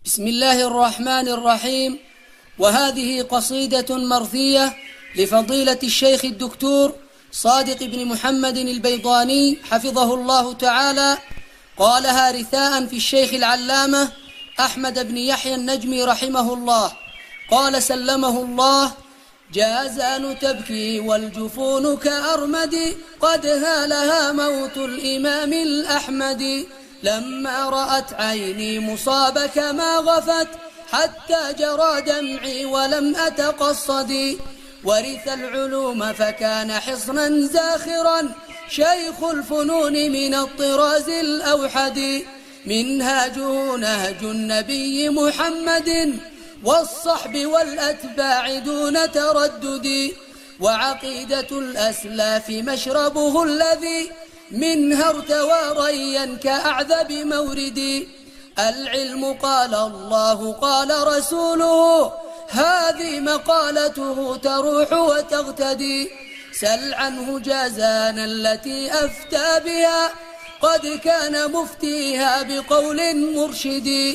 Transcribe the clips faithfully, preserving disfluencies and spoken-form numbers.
بسم الله الرحمن الرحيم. وهذه قصيدة مرثية لفضيلة الشيخ الدكتور صادق بن محمد البيضاني حفظه الله تعالى، قالها رثاء في الشيخ العلامة أحمد بن يحيى النجمي رحمه الله. قال سلمه الله: جازان تبكي والجفون كأرمد، قد هالها موت الإمام الأحمد. لما رأت عيني مصابك ما غفت، حتى جرى دمعي ولم أتقصد. ورث العلوم فكان حصنا زاخرا، شيخ الفنون من الطراز الأوحد. منهاجه نهج النبي محمد، والصحب والأتباع دون تردد. وعقيدة الأسلاف مشربه الذي منها ارتوى ريا كأعذب مورد. العلم قال الله قال رسوله، هذه مقالته تروح وتغتدي. سل عنه جازان التي أفتى بها، قد كان مفتيها بقول مرشد.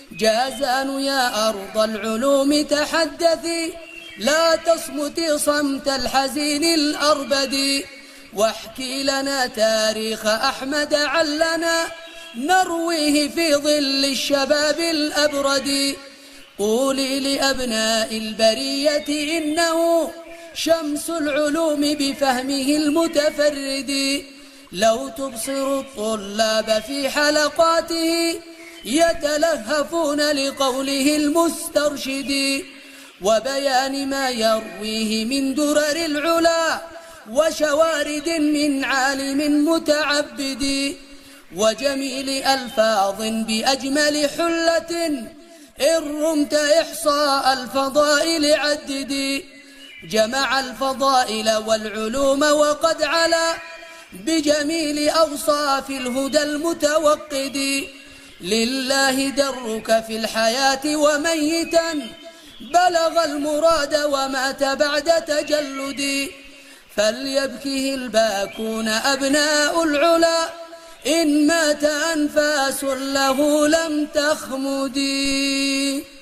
جازان يا أرض العلوم تحدثي، لا تصمتي صمت الحزين الأربد. واحكي لنا تاريخ أحمد علنا، نرويه في ظل الشباب الأبرد. قولي لأبناء البرية إنه شمس العلوم بفهمه المتفرد. لو تبصر الطلاب في حلقاته، يتلهفون لقوله المسترشد، وبيان ما يرويه من درر العلا، وشوارد من عالم متعبد. وجميل ألفاظ بأجمل حلة، إن رمت إحصاء الفضائل عدد. جمع الفضائل والعلوم وقد علا، بجميل أوصاف الهدى المتوقد. لله درك في الحياة وميتا، بلغ المراد ومات بعد تجلد. فليبكه الباكون أبناء العلا، إن مات أنفاس له لم تخمد.